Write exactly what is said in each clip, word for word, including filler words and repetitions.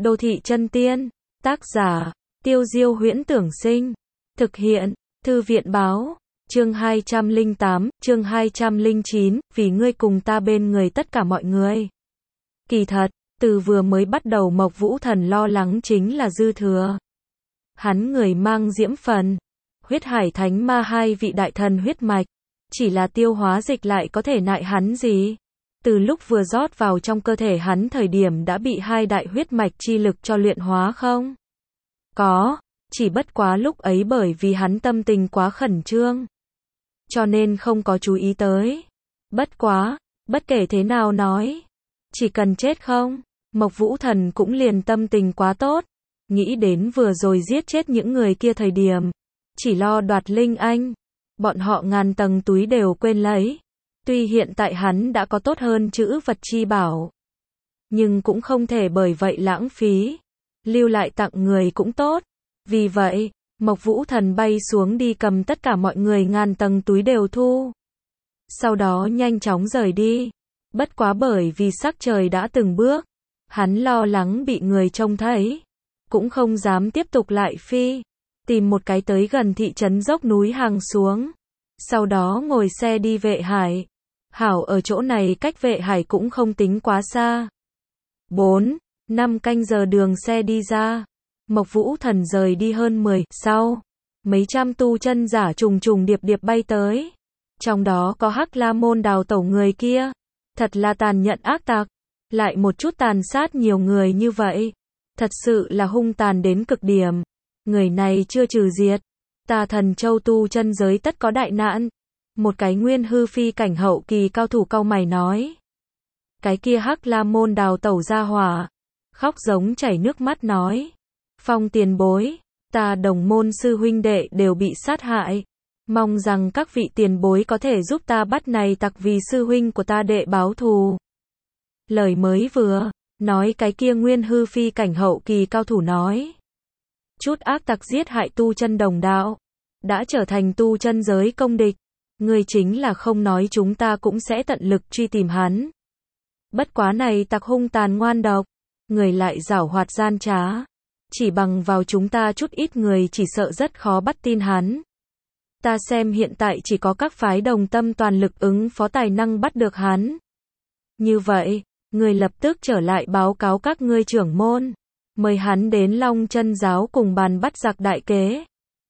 Đô thị chân tiên. Tác giả, Tiêu Diêu Huyễn Tưởng Sinh. Thực hiện, Thư viện Báo. Chương hai trăm lẻ tám, chương hai trăm lẻ chín, vì ngươi cùng ta bên người tất cả mọi người. Kỳ thật, từ vừa mới bắt đầu Mộc Vũ Thần lo lắng chính là dư thừa. Hắn người mang diễm phần, huyết hải thánh ma hai vị đại thần huyết mạch, chỉ là tiêu hóa dịch lại có thể nại hắn gì? Từ lúc vừa rót vào trong cơ thể hắn thời điểm đã bị hai đại huyết mạch chi lực cho luyện hóa không? Có, chỉ bất quá lúc ấy bởi vì hắn tâm tình quá khẩn trương, cho nên không có chú ý tới. Bất quá, bất kể thế nào nói, chỉ cần chết không, Mộc Vũ Thần cũng liền tâm tình quá tốt, nghĩ đến vừa rồi giết chết những người kia thời điểm, chỉ lo đoạt linh anh, bọn họ ngàn tầng túi đều quên lấy. Tuy hiện tại hắn đã có tốt hơn chữ vật chi bảo, nhưng cũng không thể bởi vậy lãng phí, lưu lại tặng người cũng tốt. Vì vậy, Mộc Vũ Thần bay xuống đi cầm tất cả mọi người ngàn tầng túi đều thu. Sau đó nhanh chóng rời đi. Bất quá bởi vì sắc trời đã từng bước, hắn lo lắng bị người trông thấy, cũng không dám tiếp tục lại phi, tìm một cái tới gần thị trấn dốc núi hàng xuống. Sau đó ngồi xe đi Vệ Hải. Hảo ở chỗ này cách Vệ Hải cũng không tính quá xa. bốn, năm canh giờ đường xe đi ra. Mộc Vũ Thần rời đi hơn mười, sau, mấy trăm tu chân giả trùng trùng điệp điệp bay tới. Trong đó có Hắc La Môn đào tẩu người kia. Thật là tàn nhẫn ác tặc. Lại một chút tàn sát nhiều người như vậy. Thật sự là hung tàn đến cực điểm. Người này chưa trừ diệt, ta Thần Châu tu chân giới tất có đại nạn. Một cái nguyên hư phi cảnh hậu kỳ cao thủ cau mày nói. Cái kia Hắc La Môn đào tẩu ra hỏa, khóc giống chảy nước mắt nói. Phong tiền bối, ta đồng môn sư huynh đệ đều bị sát hại. Mong rằng các vị tiền bối có thể giúp ta bắt này tặc vì sư huynh của ta đệ báo thù. Lời mới vừa, nói cái kia nguyên hư phi cảnh hậu kỳ cao thủ nói. Chút ác tặc giết hại tu chân đồng đạo, đã trở thành tu chân giới công địch. Người chính là không nói chúng ta cũng sẽ tận lực truy tìm hắn. Bất quá này tặc hung tàn ngoan độc, người lại giảo hoạt gian trá. Chỉ bằng vào chúng ta chút ít người chỉ sợ rất khó bắt tin hắn. Ta xem hiện tại chỉ có các phái đồng tâm toàn lực ứng phó tài năng bắt được hắn. Như vậy, người lập tức trở lại báo cáo các ngươi trưởng môn. Mời hắn đến Long Chân giáo cùng bàn bắt giặc đại kế.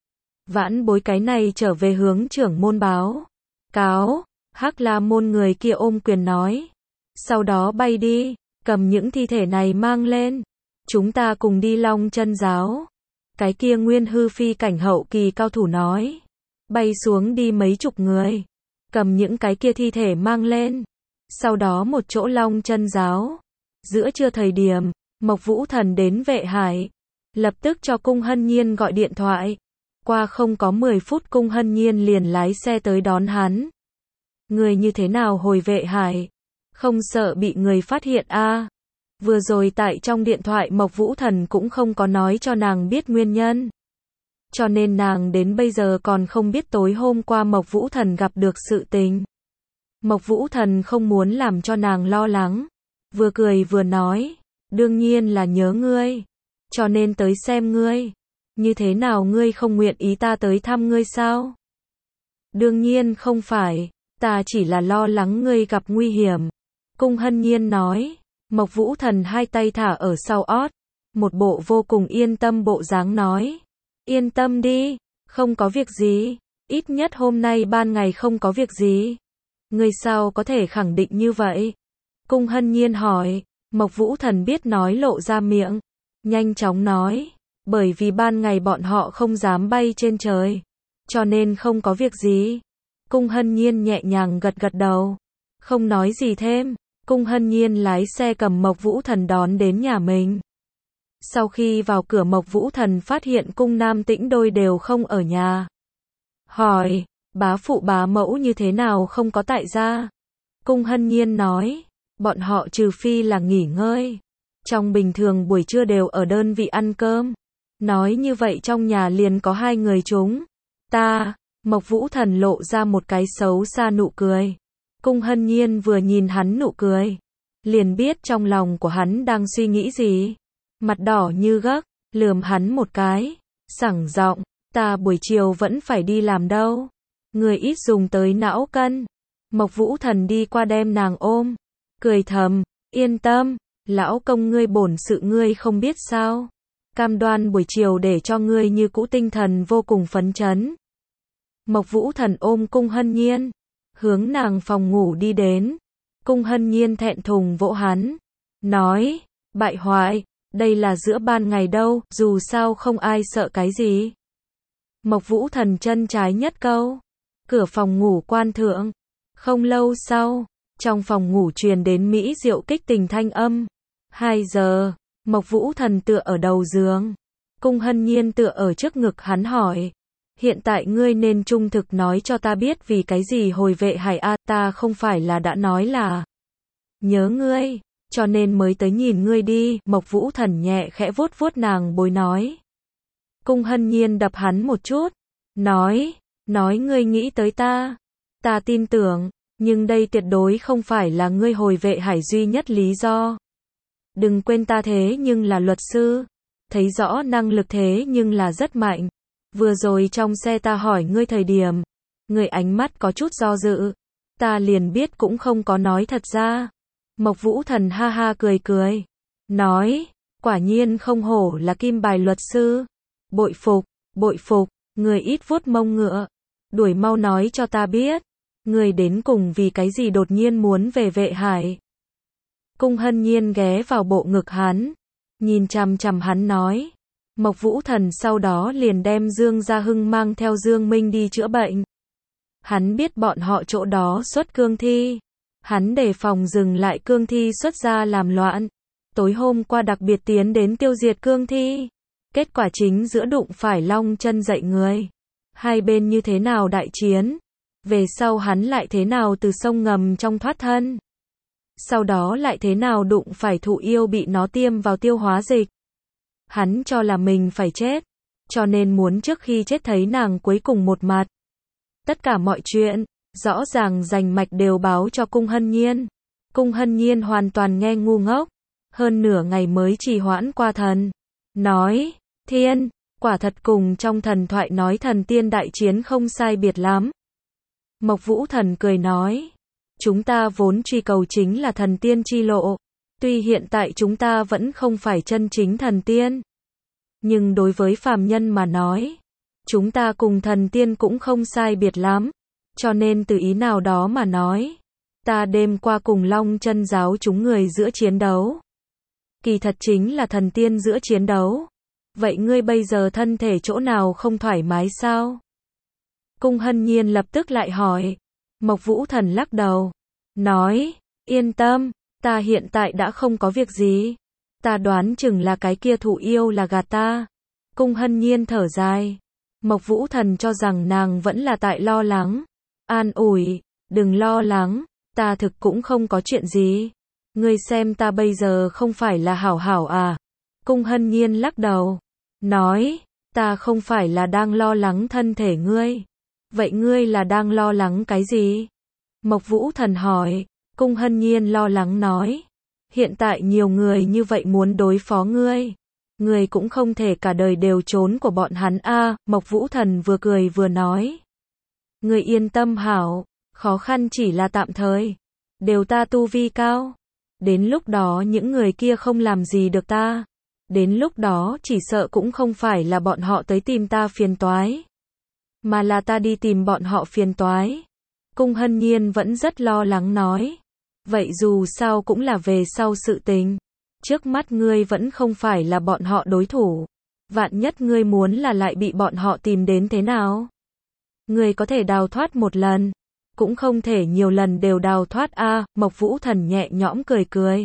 Vãn bối cái này trở về hướng trưởng môn báo cáo. Hắc La Môn người kia ôm quyền nói. Sau đó bay đi, cầm những thi thể này mang lên. Chúng ta cùng đi Long Chân giáo. Cái kia nguyên hư phi cảnh hậu kỳ cao thủ nói. Bay xuống đi mấy chục người, cầm những cái kia thi thể mang lên. Sau đó một chỗ Long Chân giáo. Giữa trưa thời điểm, Mộc Vũ Thần đến Vệ Hải, lập tức cho Cung Hân Nhiên gọi điện thoại. Qua không có mười phút Cung Hân Nhiên liền lái xe tới đón hắn. Người như thế nào hồi Vệ Hải? Không sợ bị người phát hiện a? À? Vừa rồi tại trong điện thoại Mộc Vũ Thần cũng không có nói cho nàng biết nguyên nhân. Cho nên nàng đến bây giờ còn không biết tối hôm qua Mộc Vũ Thần gặp được sự tình. Mộc Vũ Thần không muốn làm cho nàng lo lắng. Vừa cười vừa nói. Đương nhiên là nhớ ngươi. Cho nên tới xem ngươi. Như thế nào ngươi không nguyện ý ta tới thăm ngươi sao? Đương nhiên không phải. Ta chỉ là lo lắng ngươi gặp nguy hiểm. Cung Hân Nhiên nói. Mộc Vũ Thần hai tay thả ở sau ót. Một bộ vô cùng yên tâm bộ dáng nói. Yên tâm đi, không có việc gì. Ít nhất hôm nay ban ngày không có việc gì. Ngươi sao có thể khẳng định như vậy? Cung Hân Nhiên hỏi. Mộc Vũ Thần biết nói lộ ra miệng. Nhanh chóng nói. Bởi vì ban ngày bọn họ không dám bay trên trời. Cho nên không có việc gì. Cung Hân Nhiên nhẹ nhàng gật gật đầu. Không nói gì thêm. Cung Hân Nhiên lái xe cầm Mộc Vũ Thần đón đến nhà mình. Sau khi vào cửa Mộc Vũ Thần phát hiện Cung Nam Tĩnh đôi đều không ở nhà. Hỏi, bá phụ bá mẫu như thế nào không có tại gia? Cung Hân Nhiên nói, bọn họ trừ phi là nghỉ ngơi. Trong bình thường buổi trưa đều ở đơn vị ăn cơm. Nói như vậy trong nhà liền có hai người chúng. Ta, Mộc Vũ Thần lộ ra một cái xấu xa nụ cười. Cung Hân Nhiên vừa nhìn hắn nụ cười, liền biết trong lòng của hắn đang suy nghĩ gì. mặt đỏ như gấc, lườm hắn một cái, sẳng giọng, ta buổi chiều vẫn phải đi làm đâu. Người ít dùng tới não cân. Mộc Vũ Thần đi qua đem nàng ôm, cười thầm, yên tâm, lão công ngươi bổn sự ngươi không biết sao. Cam đoan buổi chiều để cho ngươi như cũ tinh thần vô cùng phấn chấn. Mộc Vũ Thần ôm Cung Hân Nhiên, hướng nàng phòng ngủ đi đến. Cung Hân Nhiên thẹn thùng vỗ hắn, nói, bại hoại, đây là giữa ban ngày đâu, dù sao không ai sợ cái gì. Mộc Vũ Thần chân trái nhất câu, cửa phòng ngủ quan thượng. Không lâu sau, trong phòng ngủ truyền đến mỹ diệu kích tình thanh âm. Hai giờ, Mộc Vũ Thần tựa ở đầu giường. Cung Hân Nhiên tựa ở trước ngực hắn hỏi. Hiện tại ngươi nên trung thực nói cho ta biết vì cái gì hồi vệ hải a, ta không phải là đã nói là nhớ ngươi, cho nên mới tới nhìn ngươi đi. Mộc Vũ Thần nhẹ khẽ vuốt vuốt nàng bối nói. Cung Hân Nhiên đập hắn một chút, nói, nói ngươi nghĩ tới ta. Ta tin tưởng, nhưng đây tuyệt đối không phải là ngươi hồi vệ hải duy nhất lý do. Đừng quên ta thế nhưng là luật sư, thấy rõ năng lực thế nhưng là rất mạnh. Vừa rồi trong xe ta hỏi ngươi thời điểm, ngươi ánh mắt có chút do dự, ta liền biết cũng không có nói thật ra. Mộc Vũ Thần ha ha cười cười, nói, quả nhiên không hổ là kim bài luật sư. Bội phục, bội phục, ngươi ít vuốt mông ngựa, đuổi mau nói cho ta biết. Người đến cùng vì cái gì đột nhiên muốn về vệ hải. Cung Hân Nhiên ghé vào bộ ngực hắn, nhìn chằm chằm hắn nói. Mộc Vũ Thần sau đó liền đem Dương Gia Hưng mang theo Dương Minh đi chữa bệnh. Hắn biết bọn họ chỗ đó xuất cương thi. Hắn đề phòng dừng lại cương thi xuất ra làm loạn. Tối hôm qua đặc biệt tiến đến tiêu diệt cương thi. Kết quả chính giữa đụng phải Long Chân dậy người. Hai bên như thế nào đại chiến. Về sau hắn lại thế nào từ sông ngầm trong thoát thân. Sau đó lại thế nào đụng phải thụ yêu bị nó tiêm vào tiêu hóa dịch. Hắn cho là mình phải chết, cho nên muốn trước khi chết thấy nàng cuối cùng một mặt. Tất cả mọi chuyện, rõ ràng rành mạch đều báo cho Cung Hân Nhiên. Cung Hân Nhiên hoàn toàn nghe ngu ngốc, hơn nửa ngày mới trì hoãn qua thần. Nói, thiên, quả thật cùng trong thần thoại nói thần tiên đại chiến không sai biệt lắm. Mộc Vũ Thần cười nói, chúng ta vốn truy cầu chính là thần tiên chi lộ, tuy hiện tại chúng ta vẫn không phải chân chính thần tiên, nhưng đối với phàm nhân mà nói, chúng ta cùng thần tiên cũng không sai biệt lắm, cho nên từ ý nào đó mà nói, ta đêm qua cùng Long Chân giáo chúng người giữa chiến đấu, kỳ thật chính là thần tiên giữa chiến đấu. Vậy ngươi bây giờ thân thể chỗ nào không thoải mái sao? Cung Hân Nhiên lập tức lại hỏi. Mộc Vũ Thần lắc đầu, nói, yên tâm, ta hiện tại đã không có việc gì. Ta đoán chừng là cái kia thụ yêu là gạt ta. Cung Hân Nhiên thở dài. Mộc Vũ Thần cho rằng nàng vẫn là tại lo lắng. An ủi, đừng lo lắng, ta thực cũng không có chuyện gì. Ngươi xem ta bây giờ không phải là hảo hảo à? Cung Hân Nhiên lắc đầu, nói, ta không phải là đang lo lắng thân thể ngươi. Vậy ngươi là đang lo lắng cái gì? Mộc Vũ Thần hỏi. Cung Hân Nhiên lo lắng nói, hiện tại nhiều người như vậy muốn đối phó ngươi, ngươi cũng không thể cả đời đều trốn của bọn hắn a. À, Mộc Vũ Thần vừa cười vừa nói, ngươi yên tâm hảo, khó khăn chỉ là tạm thời, đều ta tu vi cao, đến lúc đó những người kia không làm gì được ta, đến lúc đó chỉ sợ cũng không phải là bọn họ tới tìm ta phiền toái, mà là ta đi tìm bọn họ phiền toái. Cung Hân Nhiên vẫn rất lo lắng nói, vậy dù sao cũng là về sau sự tình, trước mắt ngươi vẫn không phải là bọn họ đối thủ, vạn nhất ngươi muốn là lại bị bọn họ tìm đến thế nào? Ngươi có thể đào thoát một lần, cũng không thể nhiều lần đều đào thoát a. À, Mộc Vũ Thần nhẹ nhõm cười cười,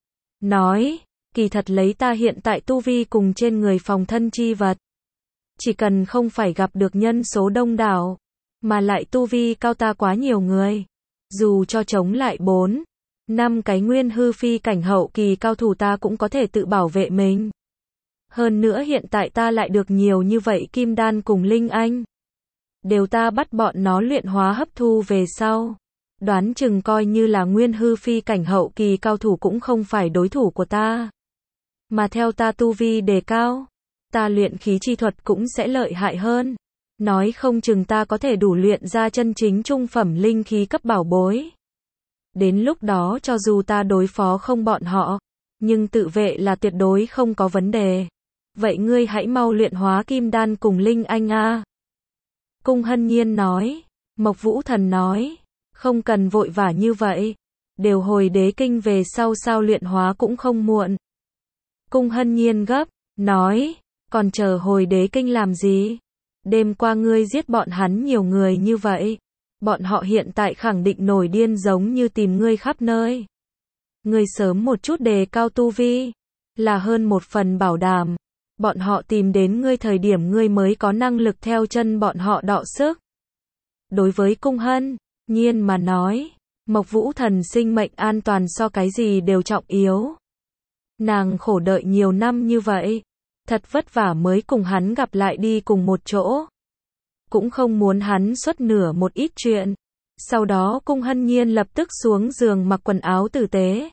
nói, kỳ thật lấy ta hiện tại tu vi cùng trên người phòng thân chi vật, chỉ cần không phải gặp được nhân số đông đảo, mà lại tu vi cao ta quá nhiều người, dù cho chống lại bốn, năm cái nguyên hư phi cảnh hậu kỳ cao thủ ta cũng có thể tự bảo vệ mình. Hơn nữa hiện tại ta lại được nhiều như vậy kim đan cùng linh anh, đều ta bắt bọn nó luyện hóa hấp thu về sau, đoán chừng coi như là nguyên hư phi cảnh hậu kỳ cao thủ cũng không phải đối thủ của ta. Mà theo ta tu vi đề cao, ta luyện khí chi thuật cũng sẽ lợi hại hơn. Nói không chừng ta có thể đủ luyện ra chân chính trung phẩm linh khí cấp bảo bối. Đến lúc đó cho dù ta đối phó không bọn họ, nhưng tự vệ là tuyệt đối không có vấn đề. Vậy ngươi hãy mau luyện hóa kim đan cùng Linh Anh a. Cung Hân Nhiên nói. Mộc Vũ Thần nói. Không cần vội vã như vậy. Đều hồi đế kinh về sau sao luyện hóa cũng không muộn. Cung Hân Nhiên gấp, nói. Còn chờ hồi đế kinh làm gì? Đêm qua ngươi giết bọn hắn nhiều người như vậy. Bọn họ hiện tại khẳng định nổi điên giống như tìm ngươi khắp nơi. Ngươi sớm một chút đề cao tu vi, là hơn một phần bảo đảm. Bọn họ tìm đến ngươi thời điểm ngươi mới có năng lực theo chân bọn họ đọ sức. Đối với Cung Hân Nhiên mà nói, Mộc Vũ Thần sinh mệnh an toàn so cái gì đều trọng yếu. Nàng khổ đợi nhiều năm như vậy, thật vất vả mới cùng hắn gặp lại đi cùng một chỗ. Cũng không muốn hắn xuất nửa một ít chuyện. Sau đó Cung Hân Nhiên lập tức xuống giường mặc quần áo tử tế.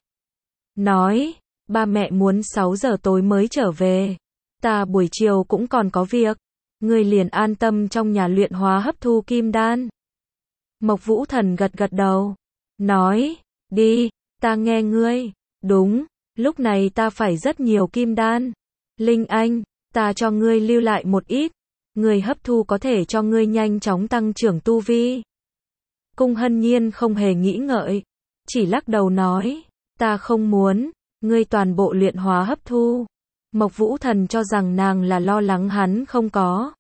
Nói, ba mẹ muốn sáu giờ tối mới trở về. Ta buổi chiều cũng còn có việc. Ngươi liền an tâm trong nhà luyện hóa hấp thu kim đan. Mộc Vũ Thần gật gật đầu. Nói, đi, ta nghe ngươi. Đúng, lúc này ta phải rất nhiều kim đan. Linh Anh, ta cho ngươi lưu lại một ít. Ngươi hấp thu có thể cho ngươi nhanh chóng tăng trưởng tu vi. Cung Hân Nhiên không hề nghĩ ngợi, chỉ lắc đầu nói, ta không muốn, ngươi toàn bộ luyện hóa hấp thu. Mộc Vũ Thần cho rằng nàng là lo lắng hắn không có.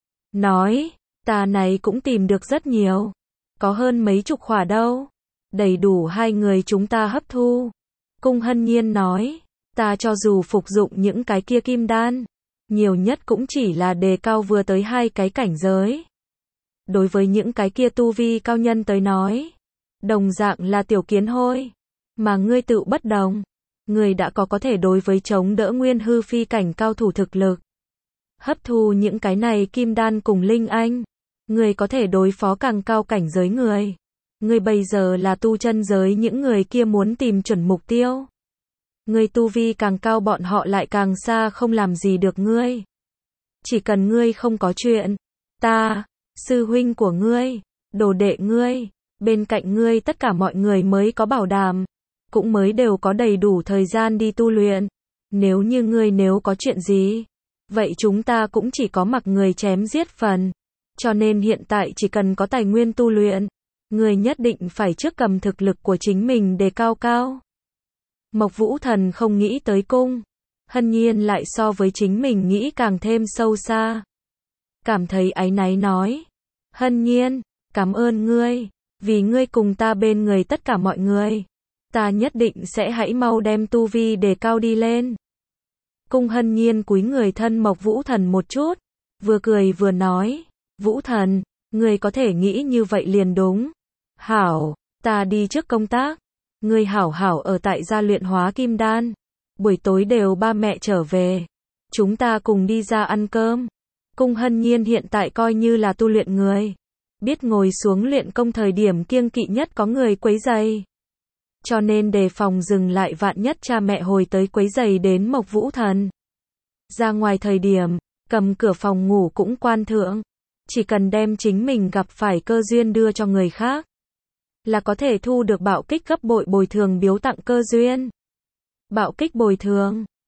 Nói, ta này cũng tìm được rất nhiều, có hơn mấy chục khỏa đâu, đầy đủ hai người chúng ta hấp thu. Cung Hân Nhiên nói, ta cho dù phục dụng những cái kia kim đan, nhiều nhất cũng chỉ là đề cao vừa tới hai cái cảnh giới. Đối với những cái kia tu vi cao nhân tới nói, đồng dạng là tiểu kiến hôi, mà ngươi tự bất đồng, ngươi đã có có thể đối với chống đỡ nguyên hư phi cảnh cao thủ thực lực. Hấp thu những cái này kim đan cùng Linh Anh, ngươi có thể đối phó càng cao cảnh giới người. Ngươi bây giờ là tu chân giới những người kia muốn tìm chuẩn mục tiêu. Ngươi tu vi càng cao bọn họ lại càng xa không làm gì được ngươi. Chỉ cần ngươi không có chuyện, ta, sư huynh của ngươi, đồ đệ ngươi, bên cạnh ngươi tất cả mọi người mới có bảo đảm, cũng mới đều có đầy đủ thời gian đi tu luyện. Nếu như ngươi nếu có chuyện gì, vậy chúng ta cũng chỉ có mặc người chém giết phần. Cho nên hiện tại chỉ cần có tài nguyên tu luyện, ngươi nhất định phải trước cầm thực lực của chính mình để cao cao. Mộc Vũ Thần không nghĩ tới Cung Hân Nhiên lại so với chính mình nghĩ càng thêm sâu xa. Cảm thấy áy náy nói, Hân Nhiên, cảm ơn ngươi, vì ngươi cùng ta bên người tất cả mọi người. Ta nhất định sẽ hãy mau đem tu vi để cao đi lên. Cung Hân Nhiên cúi người thân Mộc Vũ Thần một chút, vừa cười vừa nói, Vũ Thần, ngươi có thể nghĩ như vậy liền đúng. Hảo, ta đi trước công tác. Ngươi hảo hảo ở tại gia luyện hóa kim đan. Buổi tối đều ba mẹ trở về. Chúng ta cùng đi ra ăn cơm. Cung Hân Nhiên hiện tại coi như là tu luyện người. Biết ngồi xuống luyện công thời điểm kiêng kỵ nhất có người quấy rầy. Cho nên đề phòng dừng lại vạn nhất cha mẹ hồi tới quấy rầy đến Mộc Vũ Thần. Ra ngoài thời điểm, cầm cửa phòng ngủ cũng quan thượng. Chỉ cần đem chính mình gặp phải cơ duyên đưa cho người khác, là có thể thu được bạo kích gấp bội bồi thường biếu tặng cơ duyên. Bạo kích bồi thường